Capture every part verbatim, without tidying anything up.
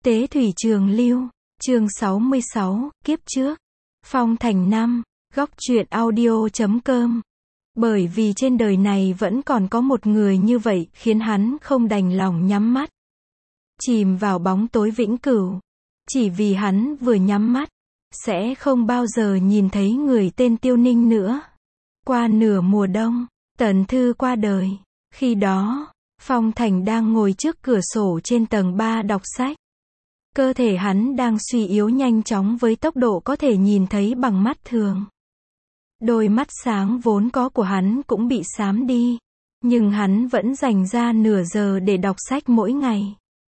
Tế thủy trường lưu, chương sáu mươi sáu, kiếp trước. Phong Thành năm, góc truyện audio chấm com. Bởi vì trên đời này vẫn còn có một người như vậy khiến hắn không đành lòng nhắm mắt. Chìm vào bóng tối vĩnh cửu. Chỉ vì hắn vừa nhắm mắt, sẽ không bao giờ nhìn thấy người tên Tiêu Ninh nữa. Qua nửa mùa đông, Tần Thư qua đời. Khi đó, Phong Thành đang ngồi trước cửa sổ trên tầng ba đọc sách. Cơ thể hắn đang suy yếu nhanh chóng với tốc độ có thể nhìn thấy bằng mắt thường. Đôi mắt sáng vốn có của hắn cũng bị xám đi. Nhưng hắn vẫn dành ra nửa giờ để đọc sách mỗi ngày.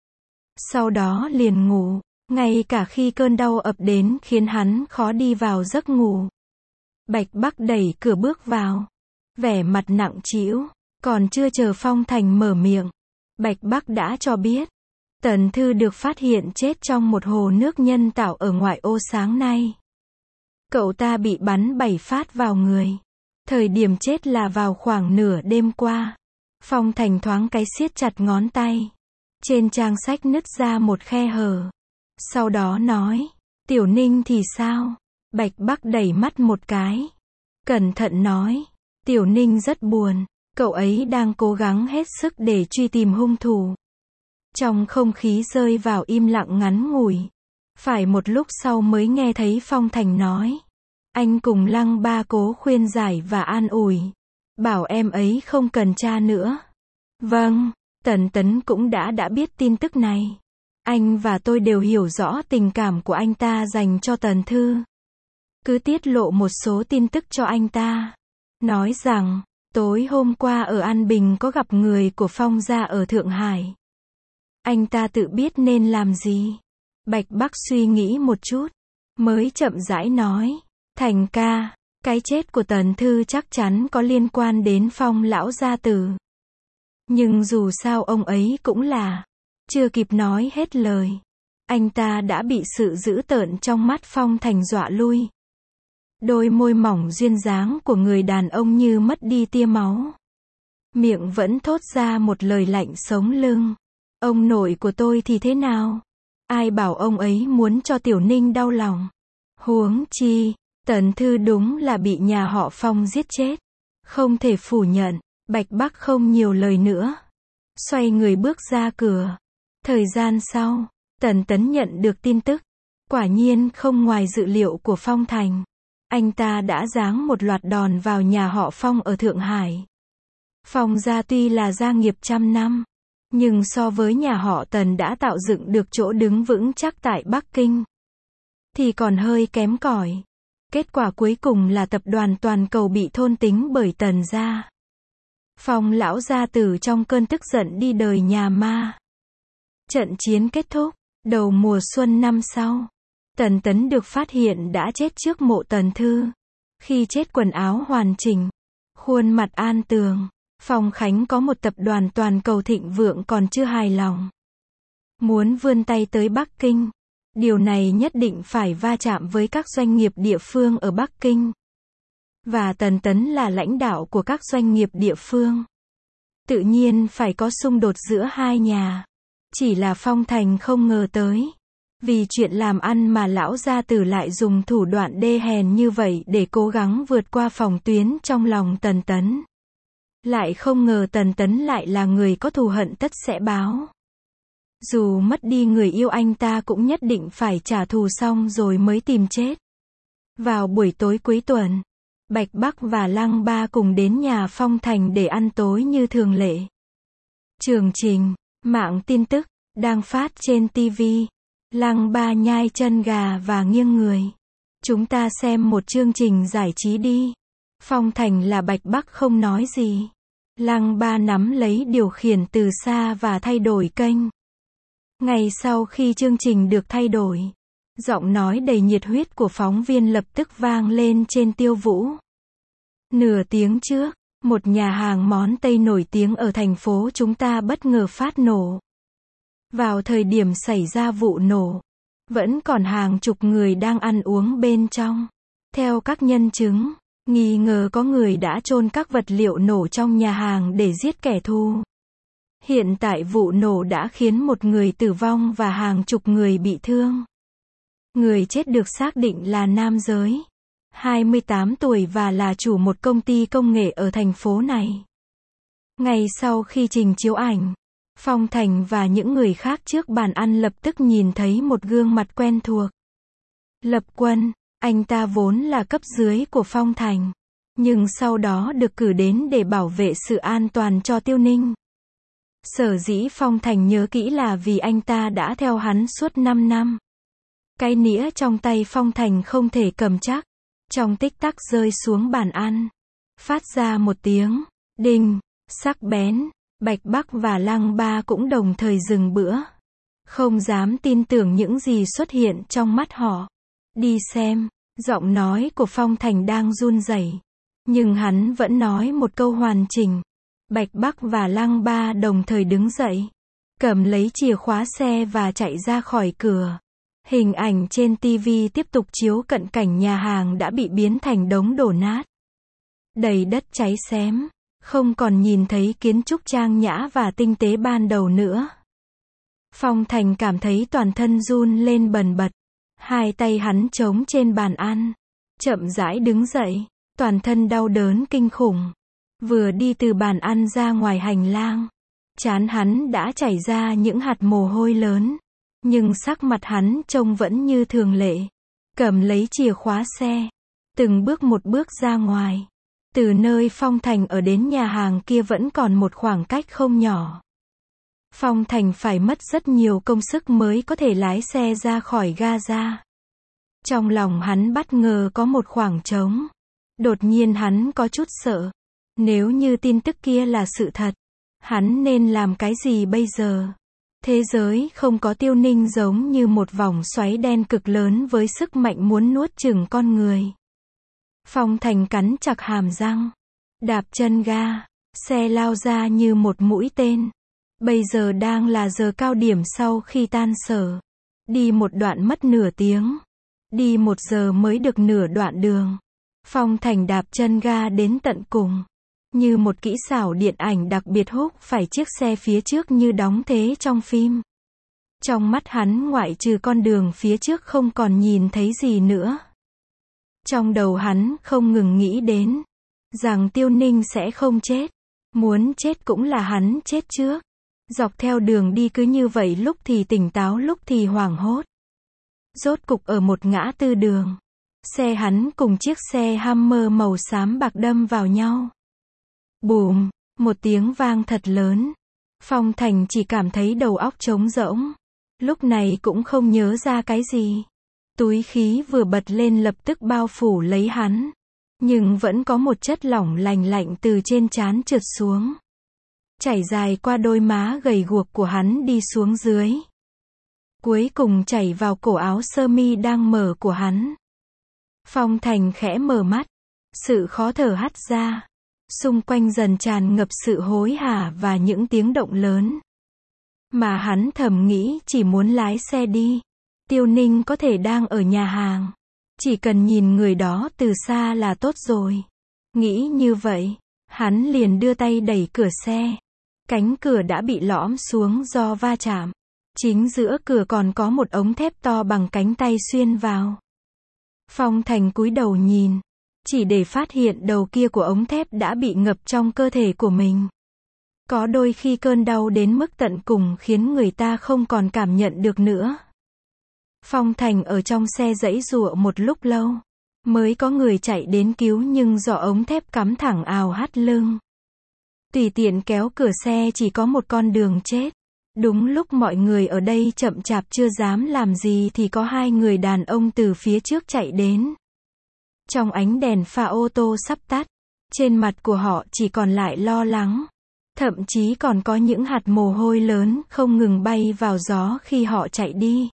Sau đó liền ngủ, ngay cả khi cơn đau ập đến khiến hắn khó đi vào giấc ngủ. Bạch Bắc đẩy cửa bước vào. Vẻ mặt nặng trĩu, còn chưa chờ Phong Thành mở miệng. Bạch Bắc đã cho biết. Tần Thư được phát hiện chết trong một hồ nước nhân tạo ở ngoại ô sáng nay. Cậu ta bị bắn bảy phát vào người. Thời điểm chết là vào khoảng nửa đêm qua. Phong Thành thoáng cái siết chặt ngón tay. Trên trang sách nứt ra một khe hở. Sau đó nói, Tiểu Ninh thì sao? Bạch Bắc đẩy mắt một cái. Cẩn thận nói, Tiểu Ninh rất buồn. Cậu ấy đang cố gắng hết sức để truy tìm hung thủ. Trong không khí rơi vào im lặng ngắn ngủi. Phải một lúc sau mới nghe thấy Phong Thành nói. Anh cùng Lăng Ba cố khuyên giải và an ủi. Bảo em ấy không cần tra nữa. Vâng, Tần Tấn cũng đã đã biết tin tức này. Anh và tôi đều hiểu rõ tình cảm của anh ta dành cho Tần Thư. Cứ tiết lộ một số tin tức cho anh ta. Nói rằng, tối hôm qua ở An Bình có gặp người của Phong gia ở Thượng Hải. Anh ta tự biết nên làm gì. Bạch Bắc suy nghĩ một chút, mới chậm rãi nói. Thành ca, cái chết của Tần Thư chắc chắn có liên quan đến Phong lão gia tử. Nhưng dù sao ông ấy cũng là. Chưa kịp nói hết lời. Anh ta đã bị sự dữ tợn trong mắt Phong Thành dọa lui. Đôi môi mỏng duyên dáng của người đàn ông như mất đi tia máu. Miệng vẫn thốt ra một lời lạnh sống lưng. Ông nội của tôi thì thế nào? Ai bảo ông ấy muốn cho Tiểu Ninh đau lòng? Huống chi, Tần Thư đúng là bị nhà họ Phong giết chết. Không thể phủ nhận. Bạch Bắc không nhiều lời nữa. Xoay người bước ra cửa. Thời gian sau, Tần Tấn nhận được tin tức. Quả nhiên không ngoài dự liệu của Phong Thành. Anh ta đã giáng một loạt đòn vào nhà họ Phong ở Thượng Hải. Phong gia tuy là gia nghiệp trăm năm. Nhưng so với nhà họ Tần đã tạo dựng được chỗ đứng vững chắc tại Bắc Kinh. Thì còn hơi kém cỏi. Kết quả cuối cùng là tập đoàn toàn cầu bị thôn tính bởi Tần gia. Phong lão gia tử trong cơn tức giận đi đời nhà ma. Trận chiến kết thúc, đầu mùa xuân năm sau. Tần Tấn được phát hiện đã chết trước mộ Tần Thư. Khi chết quần áo hoàn chỉnh, khuôn mặt an tường. Phong Khánh có một tập đoàn toàn cầu thịnh vượng còn chưa hài lòng. Muốn vươn tay tới Bắc Kinh. Điều này nhất định phải va chạm với các doanh nghiệp địa phương ở Bắc Kinh. Và Tần Tấn là lãnh đạo của các doanh nghiệp địa phương. Tự nhiên phải có xung đột giữa hai nhà. Chỉ là Phong Thành không ngờ tới. Vì chuyện làm ăn mà lão gia tử lại dùng thủ đoạn đê hèn như vậy để cố gắng vượt qua phòng tuyến trong lòng Tần Tấn. Lại không ngờ Tần Tấn lại là người có thù hận tất sẽ báo. Dù mất đi người yêu anh ta cũng nhất định phải trả thù xong rồi mới tìm chết. Vào buổi tối cuối tuần, Bạch Bắc và Lăng Ba cùng đến nhà Phong Thành để ăn tối như thường lệ. Chương trình, mạng tin tức, đang phát trên ti vi. Lăng Ba nhai chân gà và nghiêng người. Chúng ta xem một chương trình giải trí đi. Phong Thành là Bạch Bắc không nói gì. Lăng Ba nắm lấy điều khiển từ xa và thay đổi kênh. Ngay sau khi chương trình được thay đổi, giọng nói đầy nhiệt huyết của phóng viên lập tức vang lên trên Tiêu Vũ. Nửa tiếng trước, một nhà hàng món Tây nổi tiếng ở thành phố chúng ta bất ngờ phát nổ. Vào thời điểm xảy ra vụ nổ, vẫn còn hàng chục người đang ăn uống bên trong. Theo các nhân chứng, nghi ngờ có người đã chôn các vật liệu nổ trong nhà hàng để giết kẻ thù. Hiện tại vụ nổ đã khiến một người tử vong và hàng chục người bị thương. Người chết được xác định là nam giới, hai mươi tám tuổi và là chủ một công ty công nghệ ở thành phố này. Ngay sau khi trình chiếu ảnh, Phong Thành và những người khác trước bàn ăn lập tức nhìn thấy một gương mặt quen thuộc. Lập Quân, anh ta vốn là cấp dưới của Phong Thành, nhưng sau đó được cử đến để bảo vệ sự an toàn cho Tiêu Ninh. Sở dĩ Phong Thành nhớ kỹ là vì anh ta đã theo hắn suốt năm năm. Cái nĩa trong tay Phong Thành không thể cầm chắc, trong tích tắc rơi xuống bàn ăn, phát ra một tiếng đinh sắc bén. Bạch Bắc và Lăng Ba cũng đồng thời dừng bữa, không dám tin tưởng những gì xuất hiện trong mắt họ. Đi xem, giọng nói của Phong Thành đang run rẩy, nhưng hắn vẫn nói một câu hoàn chỉnh. Bạch Bắc và Lăng Ba đồng thời đứng dậy, cầm lấy chìa khóa xe và chạy ra khỏi cửa. Hình ảnh trên ti vi tiếp tục chiếu cận cảnh nhà hàng đã bị biến thành đống đổ nát, đầy đất cháy xém, không còn nhìn thấy kiến trúc trang nhã và tinh tế ban đầu nữa. Phong Thành cảm thấy toàn thân run lên bần bật, hai tay hắn chống trên bàn ăn, chậm rãi đứng dậy, toàn thân đau đớn kinh khủng. Vừa đi từ bàn ăn ra ngoài hành lang, trán hắn đã chảy ra những hạt mồ hôi lớn, nhưng sắc mặt hắn trông vẫn như thường lệ. Cầm lấy chìa khóa xe, từng bước một bước ra ngoài. Từ nơi Phong Thành ở đến nhà hàng kia vẫn còn một khoảng cách không nhỏ. Phong Thành phải mất rất nhiều công sức mới có thể lái xe ra khỏi Gaza. Trong lòng hắn bất ngờ có một khoảng trống. Đột nhiên hắn có chút sợ. Nếu như tin tức kia là sự thật, hắn nên làm cái gì bây giờ? Thế giới không có Tiêu Ninh giống như một vòng xoáy đen cực lớn với sức mạnh muốn nuốt chửng con người. Phong Thành cắn chặt hàm răng, đạp chân ga, xe lao ra như một mũi tên. Bây giờ đang là giờ cao điểm sau khi tan sở. Đi một đoạn mất nửa tiếng. Đi một giờ mới được nửa đoạn đường. Phong Thành đạp chân ga đến tận cùng. Như một kỹ xảo điện ảnh đặc biệt húc phải chiếc xe phía trước như đóng thế trong phim. Trong mắt hắn ngoại trừ con đường phía trước không còn nhìn thấy gì nữa. Trong đầu hắn không ngừng nghĩ đến rằng Tiêu Ninh sẽ không chết. Muốn chết cũng là hắn chết trước. Dọc theo đường đi cứ như vậy, lúc thì tỉnh táo lúc thì hoảng hốt. Rốt cục ở một ngã tư đường, xe hắn cùng chiếc xe Hummer màu xám bạc đâm vào nhau. Bùm, một tiếng vang thật lớn. Phong Thành chỉ cảm thấy đầu óc trống rỗng. Lúc này cũng không nhớ ra cái gì. Túi khí vừa bật lên lập tức bao phủ lấy hắn. Nhưng vẫn có một chất lỏng lành lạnh từ trên trán trượt xuống. Chảy dài qua đôi má gầy guộc của hắn đi xuống dưới. Cuối cùng chảy vào cổ áo sơ mi đang mở của hắn. Phong Thành khẽ mở mắt. Sự khó thở hắt ra. Xung quanh dần tràn ngập sự hối hả và những tiếng động lớn. Mà hắn thầm nghĩ chỉ muốn lái xe đi. Tiêu Ninh có thể đang ở nhà hàng. Chỉ cần nhìn người đó từ xa là tốt rồi. Nghĩ như vậy, hắn liền đưa tay đẩy cửa xe. Cánh cửa đã bị lõm xuống do va chạm. Chính giữa cửa còn có một ống thép to bằng cánh tay xuyên vào. Phong Thành cúi đầu nhìn, chỉ để phát hiện đầu kia của ống thép đã bị ngập trong cơ thể của mình. Có đôi khi cơn đau đến mức tận cùng khiến người ta không còn cảm nhận được nữa. Phong Thành ở trong xe giãy giụa một lúc lâu, mới có người chạy đến cứu, nhưng do ống thép cắm thẳng ào hắt lưng. Tùy tiện kéo cửa xe chỉ có một con đường chết. Đúng lúc mọi người ở đây chậm chạp chưa dám làm gì thì có hai người đàn ông từ phía trước chạy đến. Trong ánh đèn pha ô tô sắp tắt, trên mặt của họ chỉ còn lại lo lắng. Thậm chí còn có những hạt mồ hôi lớn không ngừng bay vào gió khi họ chạy đi.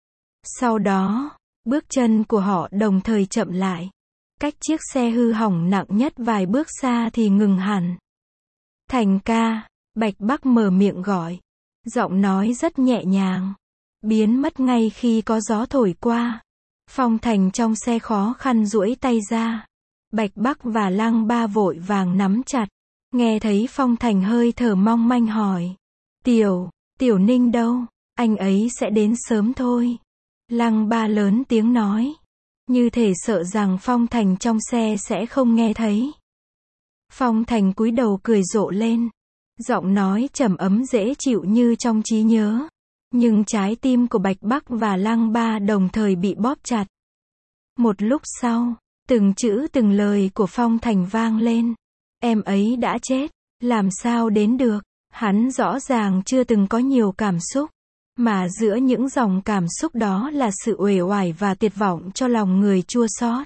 Sau đó, bước chân của họ đồng thời chậm lại. Cách chiếc xe hư hỏng nặng nhất vài bước xa thì ngừng hẳn. Thành ca, Bạch Bắc mở miệng gọi. Giọng nói rất nhẹ nhàng. Biến mất ngay khi có gió thổi qua. Phong Thành trong xe khó khăn duỗi tay ra. Bạch Bắc và Lăng Ba vội vàng nắm chặt. Nghe thấy Phong Thành hơi thở mong manh hỏi. Tiểu, Tiểu Ninh đâu? Anh ấy sẽ đến sớm thôi. Lăng Ba lớn tiếng nói. Như thể sợ rằng Phong Thành trong xe sẽ không nghe thấy. Phong Thành cúi đầu cười rộ lên. Giọng nói trầm ấm dễ chịu như trong trí nhớ. Nhưng trái tim của Bạch Bắc và Lăng Ba đồng thời bị bóp chặt. Một lúc sau, từng chữ từng lời của Phong Thành vang lên. Em ấy đã chết, làm sao đến được? Hắn rõ ràng chưa từng có nhiều cảm xúc. Mà giữa những dòng cảm xúc đó là sự uể oải và tuyệt vọng cho lòng người chua xót.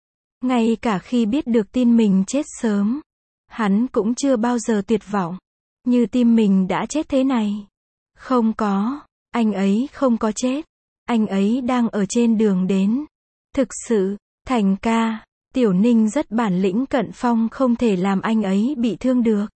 Ngay cả khi biết được tin mình chết sớm, hắn cũng chưa bao giờ tuyệt vọng. Như tim mình đã chết thế này. Không có, anh ấy không có chết. Anh ấy đang ở trên đường đến. Thực sự, Thành ca, Tiểu Ninh rất bản lĩnh, Cận Phong không thể làm anh ấy bị thương được.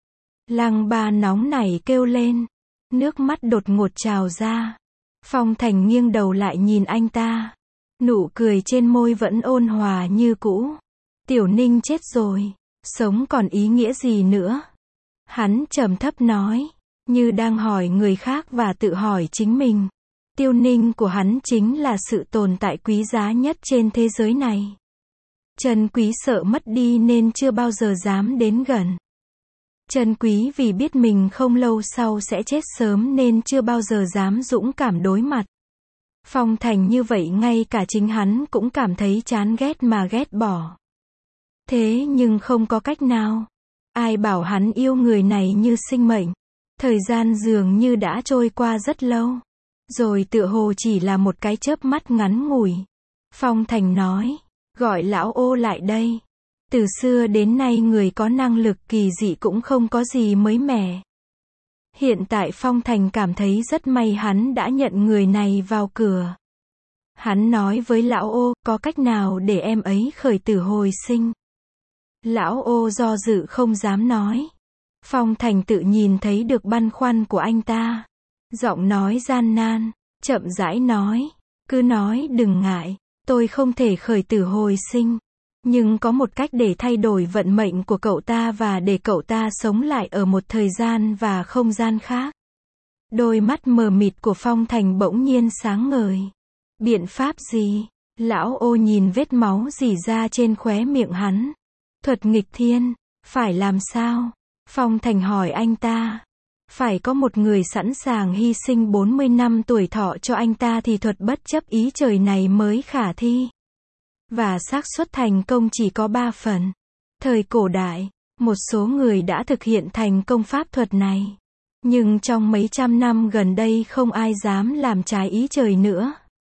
Lăng Ba nóng nảy kêu lên. Nước mắt đột ngột trào ra. Phong Thành nghiêng đầu lại nhìn anh ta. Nụ cười trên môi vẫn ôn hòa như cũ. Tiểu Ninh chết rồi. Sống còn ý nghĩa gì nữa? Hắn trầm thấp nói. Như đang hỏi người khác và tự hỏi chính mình. Tiêu Ninh của hắn chính là sự tồn tại quý giá nhất trên thế giới này. Trân quý sợ mất đi nên chưa bao giờ dám đến gần. Trân quý vì biết mình không lâu sau sẽ chết sớm nên chưa bao giờ dám dũng cảm đối mặt. Phong Thành như vậy ngay cả chính hắn cũng cảm thấy chán ghét mà ghét bỏ. Thế nhưng không có cách nào. Ai bảo hắn yêu người này như sinh mệnh. Thời gian dường như đã trôi qua rất lâu. Rồi tựa hồ chỉ là một cái chớp mắt ngắn ngủi. Phong Thành nói, gọi lão Ô lại đây. Từ xưa đến nay người có năng lực kỳ dị cũng không có gì mới mẻ. Hiện tại Phong Thành cảm thấy rất may hắn đã nhận người này vào cửa. Hắn nói với lão Ô, có cách nào để em ấy khởi tử hồi sinh? Lão Ô do dự không dám nói. Phong Thành tự nhìn thấy được băn khoăn của anh ta. Giọng nói gian nan, chậm rãi nói, cứ nói đừng ngại, tôi không thể khởi tử hồi sinh. Nhưng có một cách để thay đổi vận mệnh của cậu ta và để cậu ta sống lại ở một thời gian và không gian khác. Đôi mắt mờ mịt của Phong Thành bỗng nhiên sáng ngời. Biện pháp gì? Lão Ô nhìn vết máu rỉ ra trên khóe miệng hắn. Thuật nghịch thiên, phải làm sao? Phong Thành hỏi anh ta. Phải có một người sẵn sàng hy sinh bốn mươi năm tuổi thọ cho anh ta thì thuật bất chấp ý trời này mới khả thi. Và xác suất thành công chỉ có ba phần. Thời cổ đại, một số người đã thực hiện thành công pháp thuật này. Nhưng trong mấy trăm năm gần đây không ai dám làm trái ý trời nữa.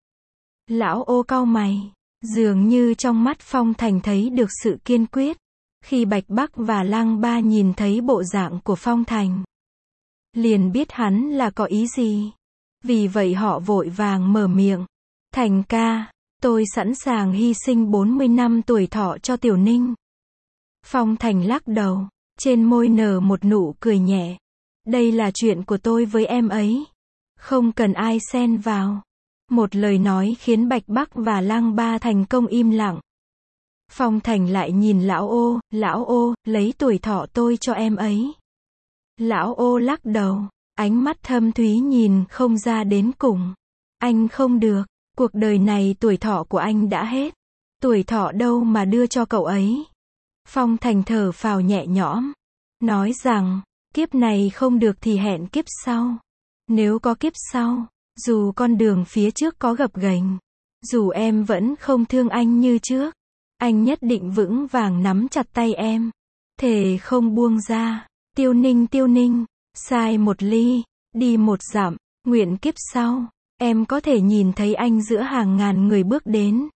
Lão Ô cau mày. Dường như trong mắt Phong Thành thấy được sự kiên quyết. Khi Bạch Bắc và Lăng Ba nhìn thấy bộ dạng của Phong Thành, liền biết hắn là có ý gì. Vì vậy họ vội vàng mở miệng. Thành ca, tôi sẵn sàng hy sinh bốn mươi năm tuổi thọ cho Tiểu Ninh. Phong Thành lắc đầu, trên môi nở một nụ cười nhẹ. Đây là chuyện của tôi với em ấy. Không cần ai xen vào. Một lời nói khiến Bạch Bắc và Lăng Ba thành công im lặng. Phong Thành lại nhìn lão Ô, lão Ô, lấy tuổi thọ tôi cho em ấy. Lão Ô lắc đầu, ánh mắt thâm thúy nhìn không ra đến cùng. Anh không được, cuộc đời này tuổi thọ của anh đã hết. Tuổi thọ đâu mà đưa cho cậu ấy. Phong Thành thở phào nhẹ nhõm, nói rằng, kiếp này không được thì hẹn kiếp sau. Nếu có kiếp sau, dù con đường phía trước có gập ghềnh, dù em vẫn không thương anh như trước, anh nhất định vững vàng nắm chặt tay em, thề không buông ra. Tiêu Ninh, Tiêu Ninh, sai một ly, đi một dặm, nguyện kiếp sau, em có thể nhìn thấy anh giữa hàng ngàn người bước đến.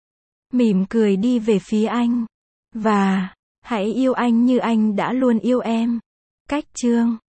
Mỉm cười đi về phía anh. Và, hãy yêu anh như anh đã luôn yêu em. Cách chương